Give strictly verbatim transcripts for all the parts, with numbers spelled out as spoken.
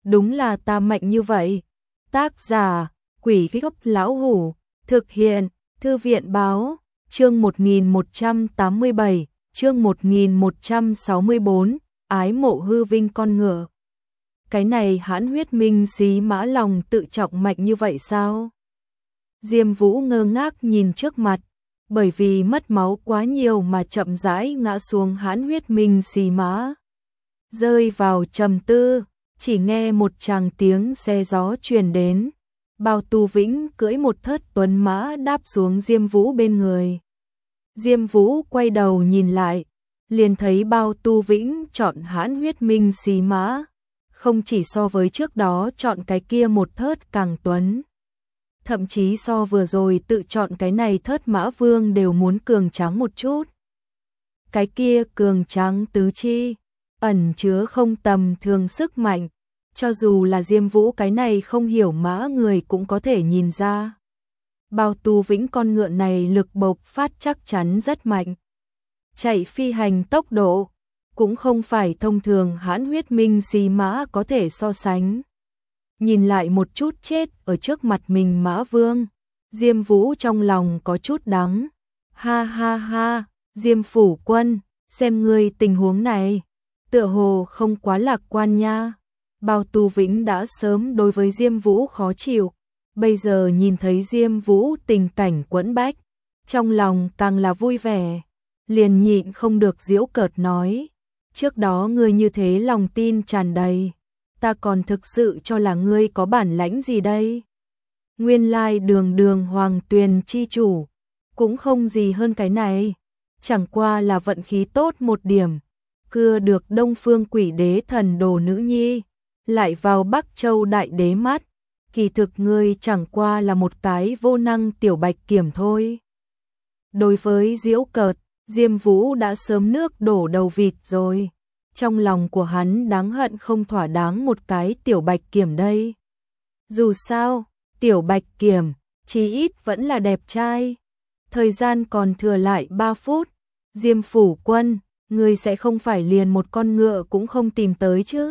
đúng là ta mạnh như vậy. Tác giả, Quỷ Gốc Lão Hủ, thực hiện, Thư viện Báo, chương một nghìn một trăm tám mươi bảy, chương một nghìn một trăm sáu mươi bốn, ái mộ hư vinh con ngựa. Cái này hãn huyết minh xí mã lòng tự trọng mạnh như vậy sao? Diêm Vũ ngơ ngác nhìn trước mặt, bởi vì mất máu quá nhiều mà chậm rãi ngã xuống hãn huyết minh xí mã. Rơi vào trầm tư, chỉ nghe một tràng tiếng xe gió truyền đến. Bao Tu Vĩnh cưỡi một thớt tuấn mã đáp xuống Diêm Vũ bên người. Diêm Vũ quay đầu nhìn lại, liền thấy Bao Tu Vĩnh chọn hãn huyết minh xí mã, không chỉ so với trước đó chọn cái kia một thớt càng tuấn, thậm chí so vừa rồi tự chọn cái này thớt mã vương đều muốn cường tráng một chút. Cái kia cường tráng tứ chi, ẩn chứa không tầm thường sức mạnh, cho dù là Diêm Vũ cái này không hiểu mã người cũng có thể nhìn ra. Bao Tu Vĩnh con ngựa này lực bộc phát chắc chắn rất mạnh. Chạy phi hành tốc độ, cũng không phải thông thường hãn huyết minh xí mã có thể so sánh. Nhìn lại một chút chết ở trước mặt mình mã vương, Diêm Vũ trong lòng có chút đắng. Ha ha ha, Diêm phủ quân, xem ngươi tình huống này, tựa hồ không quá lạc quan nha. Bao Tu Vĩnh đã sớm đối với Diêm Vũ khó chịu, bây giờ nhìn thấy Diêm Vũ tình cảnh quẫn bách, trong lòng càng là vui vẻ, liền nhịn không được giễu cợt nói, trước đó ngươi như thế lòng tin tràn đầy, ta còn thực sự cho là ngươi có bản lãnh gì đây. Nguyên lai đường đường hoàng tuyền chi chủ, cũng không gì hơn cái này, chẳng qua là vận khí tốt một điểm, cưa được Đông Phương Quỷ Đế thần đồ nữ nhi, lại vào Bắc Châu đại đế mắt, kỳ thực ngươi chẳng qua là một cái vô năng tiểu bạch kiểm thôi. Đối với giễu cợt, Diêm Vũ đã sớm nước đổ đầu vịt rồi, trong lòng của hắn đáng hận không thỏa đáng một cái tiểu bạch kiểm đây. Dù sao, tiểu bạch kiểm, chí ít vẫn là đẹp trai. Thời gian còn thừa lại ba phút, Diêm phủ quân, ngươi sẽ không phải liền một con ngựa cũng không tìm tới chứ?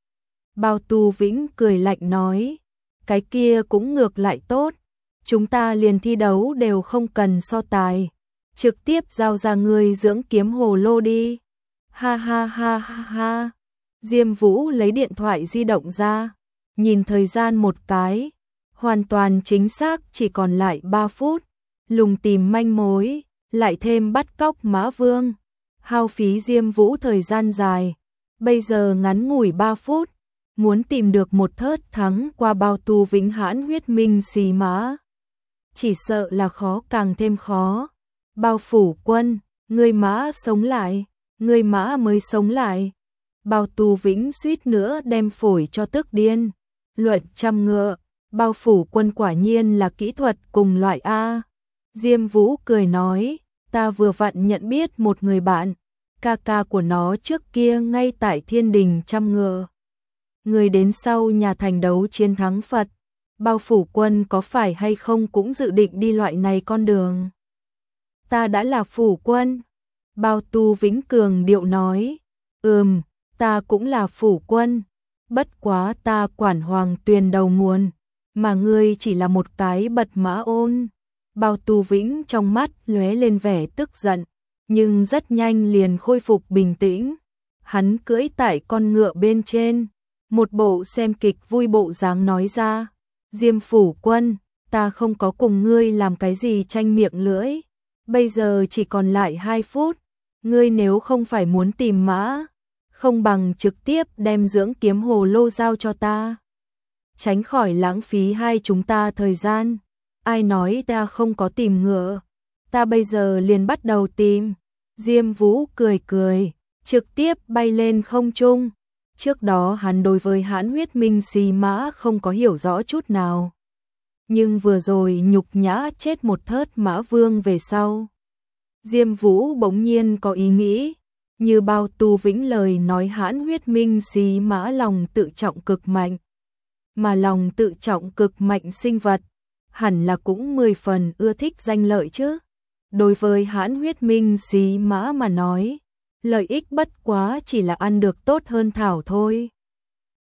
Bao Tu Vĩnh cười lạnh nói, cái kia cũng ngược lại tốt, chúng ta liền thi đấu đều không cần so tài, trực tiếp giao ra ngươi dưỡng kiếm hồ lô đi. Ha ha ha ha ha. Diêm Vũ lấy điện thoại di động ra, nhìn thời gian một cái, hoàn toàn chính xác chỉ còn lại ba phút, lùng tìm manh mối, lại thêm bắt cóc mã vương, hao phí Diêm Vũ thời gian dài, bây giờ ngắn ngủi ba phút, muốn tìm được một thớt thắng qua Bao Tu Vĩnh hãn huyết minh xí mã, chỉ sợ là khó càng thêm khó. Bao phủ quân, ngươi mã sống lại, ngươi mã mới sống lại. Bao Tu Vĩnh suýt nữa đem phổi cho tức điên. Luận trăm ngựa, Bao phủ quân quả nhiên là kỹ thuật cùng loại A. Diêm Vũ cười nói, ta vừa vặn nhận biết một người bạn, ca ca của nó trước kia ngay tại thiên đình trăm ngựa. Người đến sau nhà thành đấu chiến thắng Phật, Bao phủ quân có phải hay không cũng dự định đi loại này con đường. Ta đã là phủ quân. Bao Tu Vĩnh cường điệu nói, ừm, ta cũng là phủ quân, bất quá ta quản hoàng tuyền đầu nguồn, mà ngươi chỉ là một cái bật mã ôn. Bao Tu Vĩnh trong mắt lóe lên vẻ tức giận, nhưng rất nhanh liền khôi phục bình tĩnh. Hắn cưỡi tại con ngựa bên trên, một bộ xem kịch vui bộ dáng nói ra, Diêm phủ quân, ta không có cùng ngươi làm cái gì tranh miệng lưỡi, bây giờ chỉ còn lại hai phút, ngươi nếu không phải muốn tìm mã, không bằng trực tiếp đem dưỡng kiếm hồ lô giao cho ta, tránh khỏi lãng phí hai chúng ta thời gian. Ai nói ta không có tìm ngựa, ta bây giờ liền bắt đầu tìm. Diêm Vũ cười cười, trực tiếp bay lên không trung. Trước đó hắn đối với hãn huyết minh xí mã không có hiểu rõ chút nào, nhưng vừa rồi nhục nhã chết một thớt mã vương về sau, Diêm Vũ bỗng nhiên có ý nghĩ, như Bao Tu Vĩnh lời nói hãn huyết minh xí mã lòng tự trọng cực mạnh, mà lòng tự trọng cực mạnh sinh vật, hẳn là cũng mười phần ưa thích danh lợi chứ. Đối với hãn huyết minh xí mã mà nói, lợi ích bất quá chỉ là ăn được tốt hơn thảo thôi.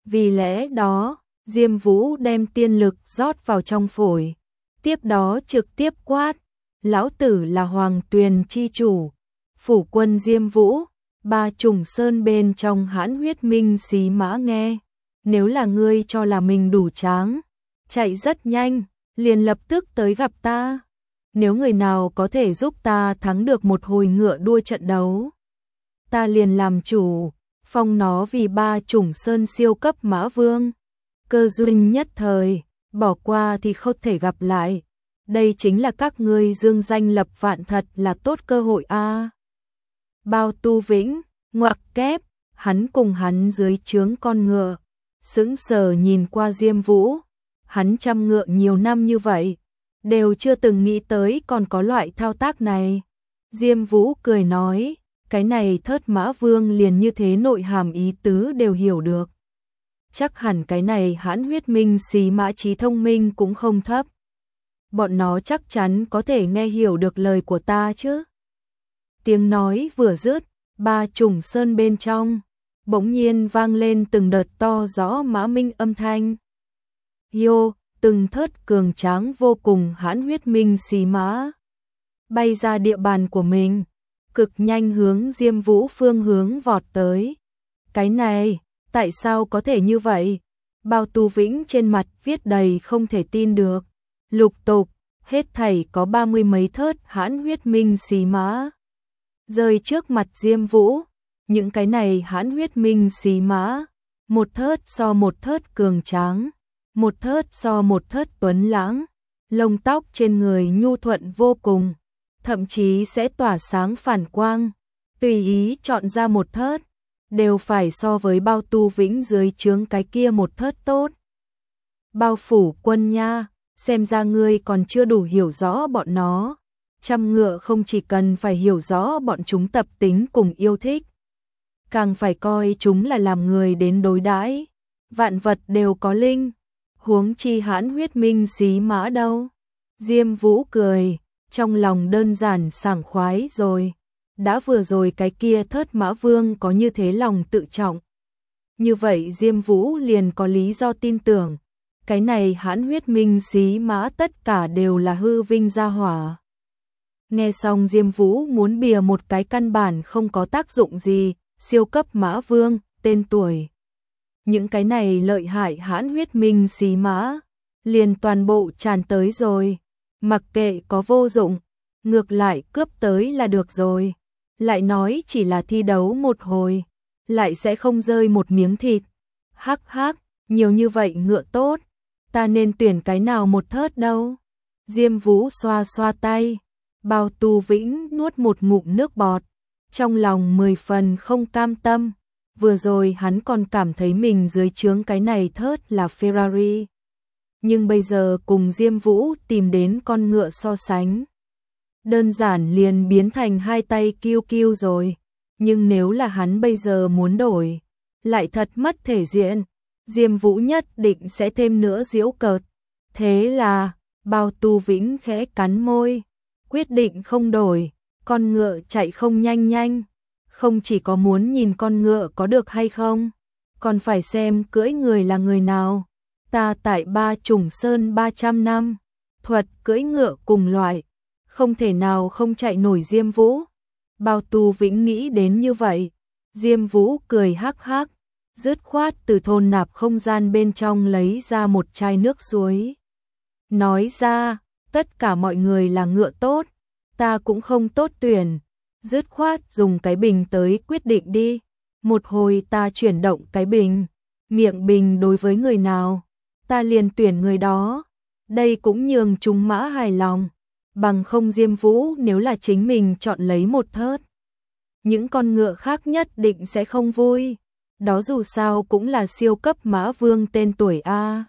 Vì lẽ đó, Diêm Vũ đem tiên lực rót vào trong phổi, tiếp đó trực tiếp quát, lão tử là Hoàng Tuyền chi chủ, phủ quân Diêm Vũ, ba trùng sơn bên trong hãn huyết minh xí mã nghe, nếu là ngươi cho là mình đủ tráng, chạy rất nhanh, liền lập tức tới gặp ta. Nếu người nào có thể giúp ta thắng được một hồi ngựa đua trận đấu, ta liền làm chủ, phong nó vì ba chủng sơn siêu cấp mã vương. Cơ duyên nhất thời, bỏ qua thì không thể gặp lại. Đây chính là các ngươi dương danh lập vạn, thật là tốt cơ hội a. À. Bao Tu Vĩnh, ngoặc kép, hắn cùng hắn dưới trướng con ngựa, sững sờ nhìn qua Diêm Vũ, hắn chăm ngựa nhiều năm như vậy, đều chưa từng nghĩ tới còn có loại thao tác này. Diêm Vũ cười nói, cái này Thớt Mã Vương liền như thế nội hàm ý tứ đều hiểu được. Chắc hẳn cái này hãn huyết minh xí mã trí thông minh cũng không thấp. Bọn nó chắc chắn có thể nghe hiểu được lời của ta chứ. Tiếng nói vừa dứt, ba trùng sơn bên trong, bỗng nhiên vang lên từng đợt to rõ mã minh âm thanh. Yo, từng thớt cường tráng vô cùng hãn huyết minh xí mã, bay ra địa bàn của mình, cực nhanh hướng Diêm Vũ phương hướng vọt tới. Cái này, tại sao có thể như vậy? Bao Tu Vĩnh trên mặt viết đầy không thể tin được. Lục tục, hết thảy có ba mươi mấy thớt hãn huyết minh xí mã rơi trước mặt Diêm Vũ. Những cái này hãn huyết minh xí mã, một thớt so một thớt cường tráng, một thớt so một thớt tuấn lãng, lông tóc trên người nhu thuận vô cùng, thậm chí sẽ tỏa sáng phản quang. Tùy ý chọn ra một thớt, đều phải so với Bao Tu Vĩnh dưới trướng cái kia một thớt tốt. Bao phủ quân nha, xem ra ngươi còn chưa đủ hiểu rõ bọn nó. Trăm ngựa không chỉ cần phải hiểu rõ bọn chúng tập tính cùng yêu thích, càng phải coi chúng là làm người đến đối đãi. Vạn vật đều có linh, huống chi hãn huyết minh xí mã đâu. Diêm Vũ cười, trong lòng đơn giản sảng khoái rồi. Đã vừa rồi cái kia Thớt Mã Vương có như thế lòng tự trọng, như vậy Diêm Vũ liền có lý do tin tưởng, cái này hãn huyết minh xí mã tất cả đều là hư vinh gia hỏa. Nghe xong Diêm Vũ muốn bìa một cái căn bản không có tác dụng gì, siêu cấp mã vương, tên tuổi. Những cái này lợi hại hãn huyết minh xí mã, liền toàn bộ tràn tới rồi. Mặc kệ có vô dụng, ngược lại cướp tới là được rồi. Lại nói chỉ là thi đấu một hồi, lại sẽ không rơi một miếng thịt. Hắc hắc, nhiều như vậy ngựa tốt, ta nên tuyển cái nào một thớt đâu. Diêm Vũ xoa xoa tay, Bao Tu Vĩnh nuốt một ngụm nước bọt, trong lòng mười phần không cam tâm. Vừa rồi hắn còn cảm thấy mình dưới trướng cái này thớt là Ferrari, nhưng bây giờ cùng Diêm Vũ tìm đến con ngựa so sánh, đơn giản liền biến thành hai tay kiêu kiêu rồi. Nhưng nếu là hắn bây giờ muốn đổi, lại thật mất thể diện. Diêm Vũ nhất định sẽ thêm nữa giễu cợt. Thế là, Bao Tu Vĩnh khẽ cắn môi, quyết định không đổi. Con ngựa chạy không nhanh nhanh, không chỉ có muốn nhìn con ngựa có được hay không, còn phải xem cưỡi người là người nào. Ta tại ba trùng sơn ba trăm năm, thuật cưỡi ngựa cùng loại, không thể nào không chạy nổi Diêm Vũ. Bao Tu Vĩnh nghĩ đến như vậy. Diêm Vũ cười hắc hắc, dứt khoát từ thôn nạp không gian bên trong lấy ra một chai nước suối. Nói ra, tất cả mọi người là ngựa tốt, ta cũng không tốt tuyển. Dứt khoát dùng cái bình tới quyết định đi. Một hồi ta chuyển động cái bình, miệng bình đối với người nào, ta liền tuyển người đó. Đây cũng nhường chúng mã hài lòng. Bằng không Diêm Vũ nếu là chính mình chọn lấy một thớt, những con ngựa khác nhất định sẽ không vui. Đó dù sao cũng là siêu cấp mã vương tên tuổi A.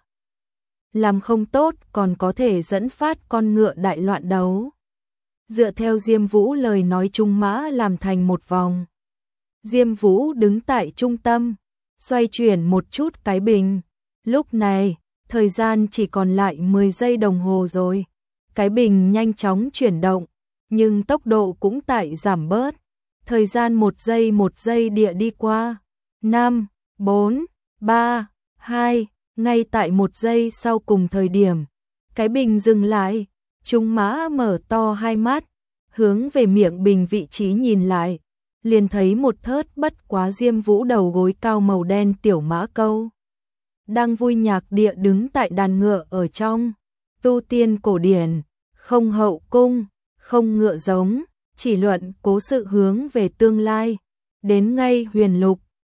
Làm không tốt còn có thể dẫn phát con ngựa đại loạn đấu. Dựa theo Diêm Vũ lời nói, trung mã làm thành một vòng. Diêm Vũ đứng tại trung tâm, xoay chuyển một chút cái bình. Lúc này, thời gian chỉ còn lại mười giây đồng hồ rồi. Cái bình nhanh chóng chuyển động, nhưng tốc độ cũng tại giảm bớt. Thời gian một giây một giây địa đi qua. năm, bốn, ba, Hai, ngay tại một giây sau cùng thời điểm, cái bình dừng lại, Trung Mã mở to hai mắt, hướng về miệng bình vị trí nhìn lại, liền thấy một thớt bất quá diêm vũ đầu gối cao màu đen tiểu mã câu. Đang vui nhạc địa đứng tại đàn ngựa ở trong, tu tiên cổ điển, không hậu cung, không ngựa giống, chỉ luận cố sự hướng về tương lai, đến ngay huyền lục,